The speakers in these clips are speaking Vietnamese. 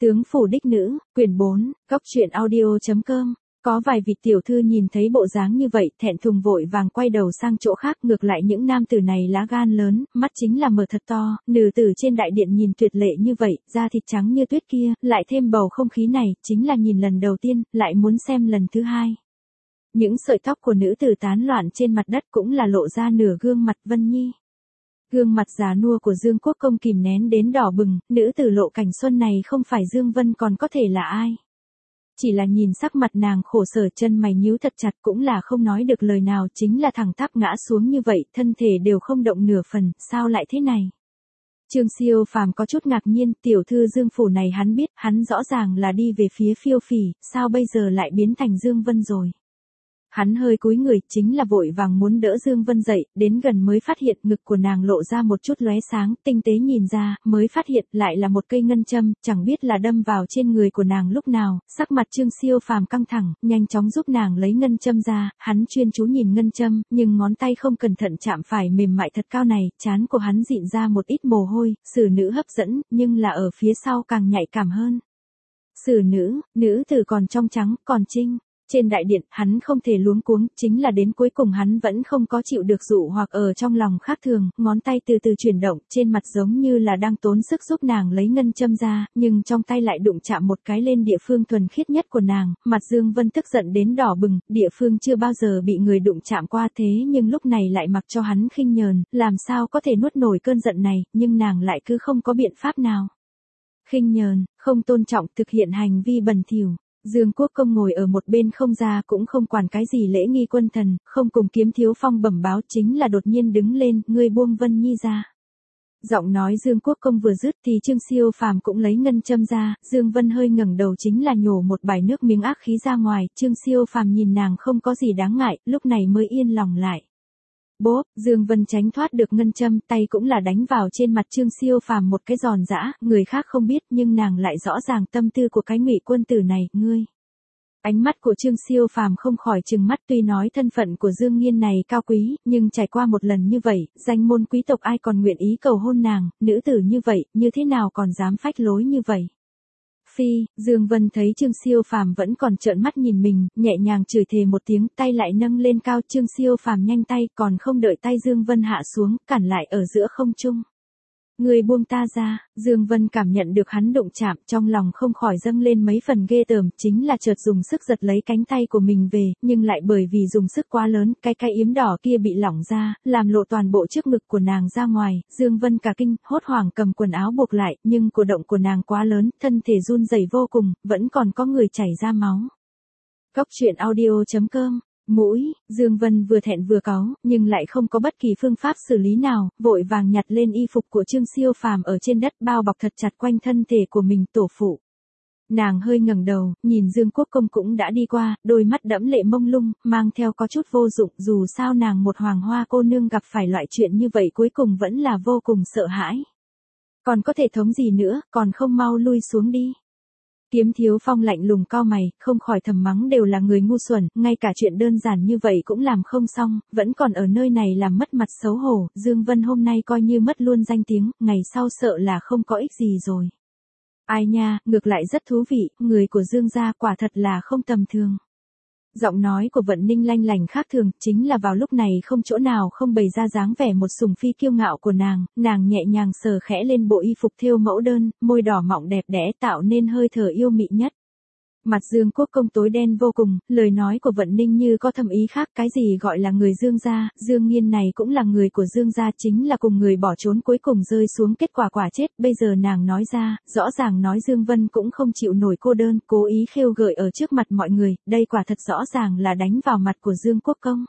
Tướng phủ đích nữ, quyển 4, góc truyện audio.com. Có vài vị tiểu thư nhìn thấy bộ dáng như vậy, thẹn thùng vội vàng quay đầu sang chỗ khác, ngược lại những nam tử này lá gan lớn, mắt chính là mở thật to, nữ tử trên đại điện nhìn tuyệt lệ như vậy, da thịt trắng như tuyết kia, lại thêm bầu không khí này, chính là nhìn lần đầu tiên, lại muốn xem lần thứ hai. Những sợi tóc của nữ tử tán loạn trên mặt đất cũng là lộ ra nửa gương mặt Vân Nhi. Gương mặt già nua của Dương Quốc Công kìm nén đến đỏ bừng, nữ tử Lộ Cảnh Xuân này không phải Dương Vân còn có thể là ai. Chỉ là nhìn sắc mặt nàng khổ sở, chân mày nhíu thật chặt, cũng là không nói được lời nào, chính là thẳng tắp ngã xuống như vậy, thân thể đều không động nửa phần, sao lại thế này? Trương Siêu Phàm có chút ngạc nhiên, tiểu thư Dương phủ này hắn biết, hắn rõ ràng là đi về phía Phiêu Phỉ, sao bây giờ lại biến thành Dương Vân rồi? Hắn hơi cúi người, chính là vội vàng muốn đỡ Dương Vân dậy, đến gần mới phát hiện ngực của nàng lộ ra một chút lóe sáng, tinh tế nhìn ra, mới phát hiện lại là một cây ngân châm, chẳng biết là đâm vào trên người của nàng lúc nào, sắc mặt Trương Siêu Phàm căng thẳng, nhanh chóng giúp nàng lấy ngân châm ra, hắn chuyên chú nhìn ngân châm, nhưng ngón tay không cẩn thận chạm phải mềm mại thật cao này, trán của hắn dịn ra một ít mồ hôi, xử nữ hấp dẫn, nhưng là ở phía sau càng nhạy cảm hơn. Xử nữ tử còn trong trắng, còn trinh. Trên đại điện, hắn không thể luống cuống, chính là đến cuối cùng hắn vẫn không có chịu được dụ hoặc ở trong lòng khác thường, ngón tay từ từ chuyển động, trên mặt giống như là đang tốn sức giúp nàng lấy ngân châm ra, nhưng trong tay lại đụng chạm một cái lên địa phương thuần khiết nhất của nàng, mặt Dương Vân tức giận đến đỏ bừng, địa phương chưa bao giờ bị người đụng chạm qua thế nhưng lúc này lại mặc cho hắn khinh nhờn, làm sao có thể nuốt nổi cơn giận này, nhưng nàng lại cứ không có biện pháp nào. Khinh nhờn, không tôn trọng, thực hiện hành vi bẩn thỉu. Dương Quốc Công ngồi ở một bên không ra cũng không quản cái gì lễ nghi quân thần, không cùng Kiếm Thiếu Phong bẩm báo, chính là đột nhiên đứng lên, ngươi buông Vân Nhi ra. Giọng nói Dương Quốc Công vừa dứt thì Trương Siêu Phàm cũng lấy ngân châm ra, Dương Vân hơi ngẩng đầu chính là nhổ một bãi nước miếng ác khí ra ngoài, Trương Siêu Phàm nhìn nàng không có gì đáng ngại, lúc này mới yên lòng lại. Bốp, Dương Vân tránh thoát được ngân châm, tay cũng là đánh vào trên mặt Trương Siêu Phàm một cái giòn giã, người khác không biết nhưng nàng lại rõ ràng tâm tư của cái Ngụy quân tử này, ngươi. Ánh mắt của Trương Siêu Phàm không khỏi trừng mắt, tuy nói thân phận của Dương Nghiên này cao quý, nhưng trải qua một lần như vậy, danh môn quý tộc ai còn nguyện ý cầu hôn nàng, nữ tử như vậy, như thế nào còn dám phách lối như vậy. Phi, Dương Vân thấy Trương Siêu Phàm vẫn còn trợn mắt nhìn mình, nhẹ nhàng chửi thề một tiếng, tay lại nâng lên cao, Trương Siêu Phàm nhanh tay, còn không đợi tay Dương Vân hạ xuống, cản lại ở giữa không trung. Người buông ta ra, Dương Vân cảm nhận được hắn đụng chạm, trong lòng không khỏi dâng lên mấy phần ghê tởm, chính là chợt dùng sức giật lấy cánh tay của mình về, nhưng lại bởi vì dùng sức quá lớn, cái yếm đỏ kia bị lỏng ra, làm lộ toàn bộ trước ngực của nàng ra ngoài, Dương Vân cả kinh, hốt hoảng cầm quần áo buộc lại, nhưng cử động của nàng quá lớn, thân thể run rẩy vô cùng, vẫn còn có người chảy ra máu. Góc truyện audio.com. Mũi, Dương Vân vừa thẹn vừa cáu, nhưng lại không có bất kỳ phương pháp xử lý nào, vội vàng nhặt lên y phục của Trương Siêu Phàm ở trên đất, bao bọc thật chặt quanh thân thể của mình, tổ phụ. Nàng hơi ngẩng đầu, nhìn Dương Quốc Công cũng đã đi qua, đôi mắt đẫm lệ mông lung, mang theo có chút vô dụng, dù sao nàng một hoàng hoa cô nương gặp phải loại chuyện như vậy cuối cùng vẫn là vô cùng sợ hãi. Còn có thể thống gì nữa, còn không mau lui xuống đi. Kiếm Thiếu Phong lạnh lùng cau mày, không khỏi thầm mắng đều là người ngu xuẩn, ngay cả chuyện đơn giản như vậy cũng làm không xong, vẫn còn ở nơi này làm mất mặt xấu hổ, Dương Vân hôm nay coi như mất luôn danh tiếng, ngày sau sợ là không có ích gì rồi. Ai nha, ngược lại rất thú vị, người của Dương gia quả thật là không tầm thường. Giọng nói của Vận Ninh lanh lành khác thường, chính là vào lúc này không chỗ nào không bày ra dáng vẻ một sùng phi kiêu ngạo của nàng nhẹ nhàng sờ khẽ lên bộ y phục thêu mẫu đơn, môi đỏ mọng đẹp đẽ tạo nên hơi thở yêu mị nhất. Mặt Dương Quốc Công tối đen vô cùng, lời nói của Vận Ninh như có thâm ý khác, cái gì gọi là người Dương gia, Dương Nghiên này cũng là người của Dương gia, chính là cùng người bỏ trốn cuối cùng rơi xuống kết quả chết, bây giờ nàng nói ra, rõ ràng nói Dương Vân cũng không chịu nổi cô đơn, cố ý khêu gợi ở trước mặt mọi người, đây quả thật rõ ràng là đánh vào mặt của Dương Quốc Công.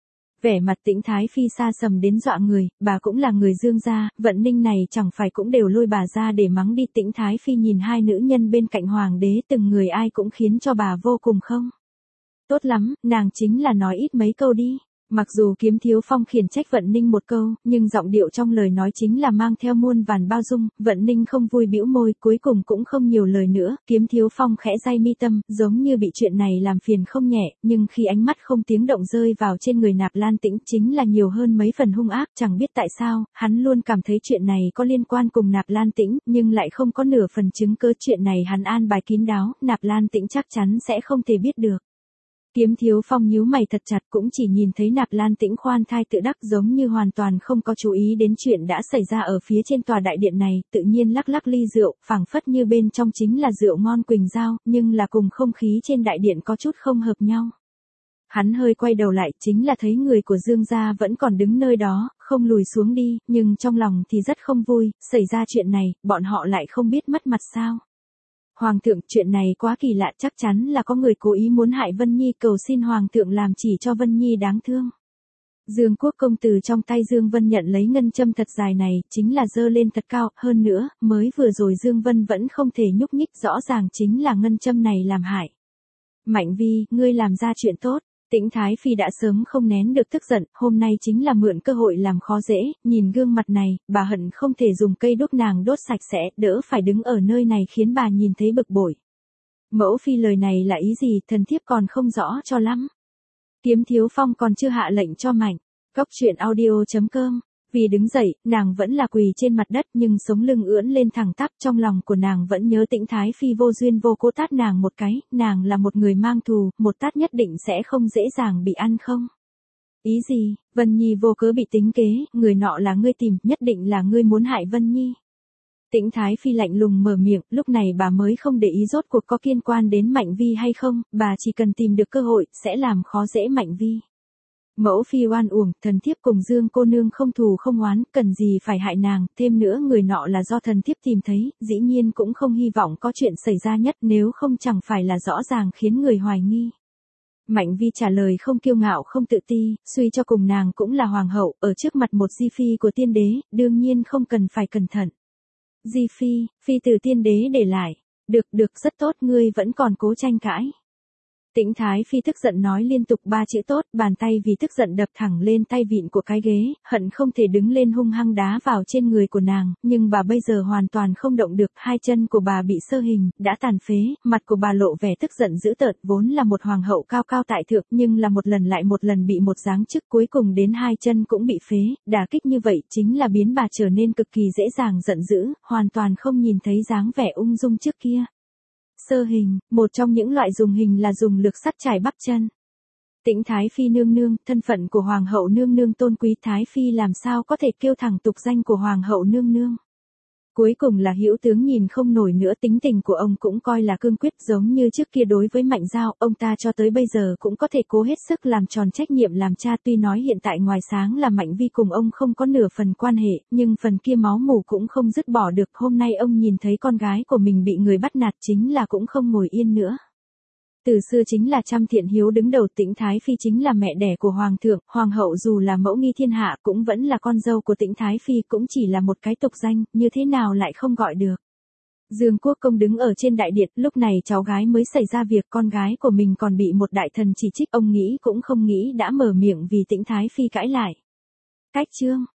Vẻ mặt Tĩnh Thái Phi xa sầm đến dọa người, bà cũng là người Dương gia, Vận Ninh này chẳng phải cũng đều lôi bà ra để mắng đi. Tĩnh Thái Phi nhìn hai nữ nhân bên cạnh hoàng đế từng người ai cũng khiến cho bà vô cùng không tốt lắm, nàng chính là nói ít mấy câu đi. Mặc dù Kiếm Thiếu Phong khiển trách Vận Ninh một câu, nhưng giọng điệu trong lời nói chính là mang theo muôn vàn bao dung, Vận Ninh không vui bĩu môi, cuối cùng cũng không nhiều lời nữa, Kiếm Thiếu Phong khẽ day mi tâm, giống như bị chuyện này làm phiền không nhẹ, nhưng khi ánh mắt không tiếng động rơi vào trên người Nạp Lan Tĩnh chính là nhiều hơn mấy phần hung ác, chẳng biết tại sao, hắn luôn cảm thấy chuyện này có liên quan cùng Nạp Lan Tĩnh, nhưng lại không có nửa phần chứng cứ chuyện này hắn an bài kín đáo, Nạp Lan Tĩnh chắc chắn sẽ không thể biết được. Kiếm Thiếu Phong nhíu mày thật chặt cũng chỉ nhìn thấy Nạp Lan Tĩnh khoan thai tự đắc giống như hoàn toàn không có chú ý đến chuyện đã xảy ra ở phía trên tòa đại điện này, tự nhiên lắc lắc ly rượu, phảng phất như bên trong chính là rượu ngon quỳnh giao, nhưng là cùng không khí trên đại điện có chút không hợp nhau. Hắn hơi quay đầu lại chính là thấy người của Dương gia vẫn còn đứng nơi đó, không lùi xuống đi, nhưng trong lòng thì rất không vui, xảy ra chuyện này, bọn họ lại không biết mất mặt sao. Hoàng thượng, chuyện này quá kỳ lạ, chắc chắn là có người cố ý muốn hại Vân Nhi, cầu xin Hoàng thượng làm chỉ cho Vân Nhi đáng thương. Dương Quốc công từ trong tay Dương Vân nhận lấy ngân châm thật dài này, chính là giơ lên thật cao, hơn nữa, mới vừa rồi Dương Vân vẫn không thể nhúc nhích, rõ ràng chính là ngân châm này làm hại. Mạnh Vi, ngươi làm ra chuyện tốt. Tĩnh Thái Phi đã sớm không nén được tức giận, hôm nay chính là mượn cơ hội làm khó dễ, nhìn gương mặt này, bà hận không thể dùng cây đốt nàng đốt sạch sẽ, đỡ phải đứng ở nơi này khiến bà nhìn thấy bực bội. Mẫu phi lời này là ý gì, thần thiếp còn không rõ cho lắm. Kiếm Thiếu Phong còn chưa hạ lệnh cho Mạnh. Cốc truyện audio.com. Vì đứng dậy, nàng vẫn là quỳ trên mặt đất nhưng sống lưng ưỡn lên thẳng tắp, trong lòng của nàng vẫn nhớ Tĩnh Thái Phi vô duyên vô cố tát nàng một cái, nàng là một người mang thù, một tát nhất định sẽ không dễ dàng bị ăn không? Ý gì, Vân Nhi vô cớ bị tính kế, người nọ là ngươi tìm, nhất định là ngươi muốn hại Vân Nhi. Tĩnh Thái Phi lạnh lùng mở miệng, lúc này bà mới không để ý rốt cuộc có liên quan đến Mạnh Vi hay không, bà chỉ cần tìm được cơ hội, sẽ làm khó dễ Mạnh Vi. Mẫu phi oan uổng, thần thiếp cùng Dương cô nương không thù không oán, cần gì phải hại nàng, thêm nữa người nọ là do thần thiếp tìm thấy, dĩ nhiên cũng không hy vọng có chuyện xảy ra nhất, nếu không chẳng phải là rõ ràng khiến người hoài nghi. Mạnh Vi trả lời không kiêu ngạo không tự ti, suy cho cùng nàng cũng là hoàng hậu, ở trước mặt một di phi của tiên đế, đương nhiên không cần phải cẩn thận. Di phi, phi từ tiên đế để lại, được rất tốt, ngươi vẫn còn cố tranh cãi. Tĩnh Thái Phi tức giận nói liên tục 3 chữ tốt, bàn tay vì tức giận đập thẳng lên tay vịn của cái ghế, hận không thể đứng lên hung hăng đá vào trên người của nàng, nhưng bà bây giờ hoàn toàn không động được, hai chân của bà bị xơ hình, đã tàn phế, mặt của bà lộ vẻ tức giận dữ tợn, vốn là một hoàng hậu cao cao tại thượng, nhưng là một lần lại một lần bị một giáng chức, cuối cùng đến hai chân cũng bị phế, đả kích như vậy chính là biến bà trở nên cực kỳ dễ dàng giận dữ, hoàn toàn không nhìn thấy dáng vẻ ung dung trước kia. Sơ hình, một trong những loại dùng hình là dùng lược sắt chải bắp chân. Tĩnh Thái Phi nương nương, thân phận của Hoàng hậu nương nương tôn quý, Thái Phi làm sao có thể kêu thẳng tục danh của Hoàng hậu nương nương. Cuối cùng là Hữu tướng nhìn không nổi nữa, tính tình của ông cũng coi là cương quyết, giống như trước kia đối với Mạnh Giao, ông ta cho tới bây giờ cũng có thể cố hết sức làm tròn trách nhiệm làm cha, tuy nói hiện tại ngoài sáng là Mạnh Vi cùng ông không có nửa phần quan hệ, nhưng phần kia máu mủ cũng không dứt bỏ được, hôm nay ông nhìn thấy con gái của mình bị người bắt nạt chính là cũng không ngồi yên nữa. Từ xưa chính là trăm thiện hiếu đứng đầu, Tĩnh Thái Phi chính là mẹ đẻ của Hoàng thượng, Hoàng hậu dù là mẫu nghi thiên hạ cũng vẫn là con dâu của Tĩnh Thái Phi, cũng chỉ là một cái tục danh, như thế nào lại không gọi được. Dương Quốc công đứng ở trên đại điện, lúc này cháu gái mới xảy ra việc, con gái của mình còn bị một đại thần chỉ trích, ông nghĩ cũng không nghĩ đã mở miệng vì Tĩnh Thái Phi cãi lại. Cách chương.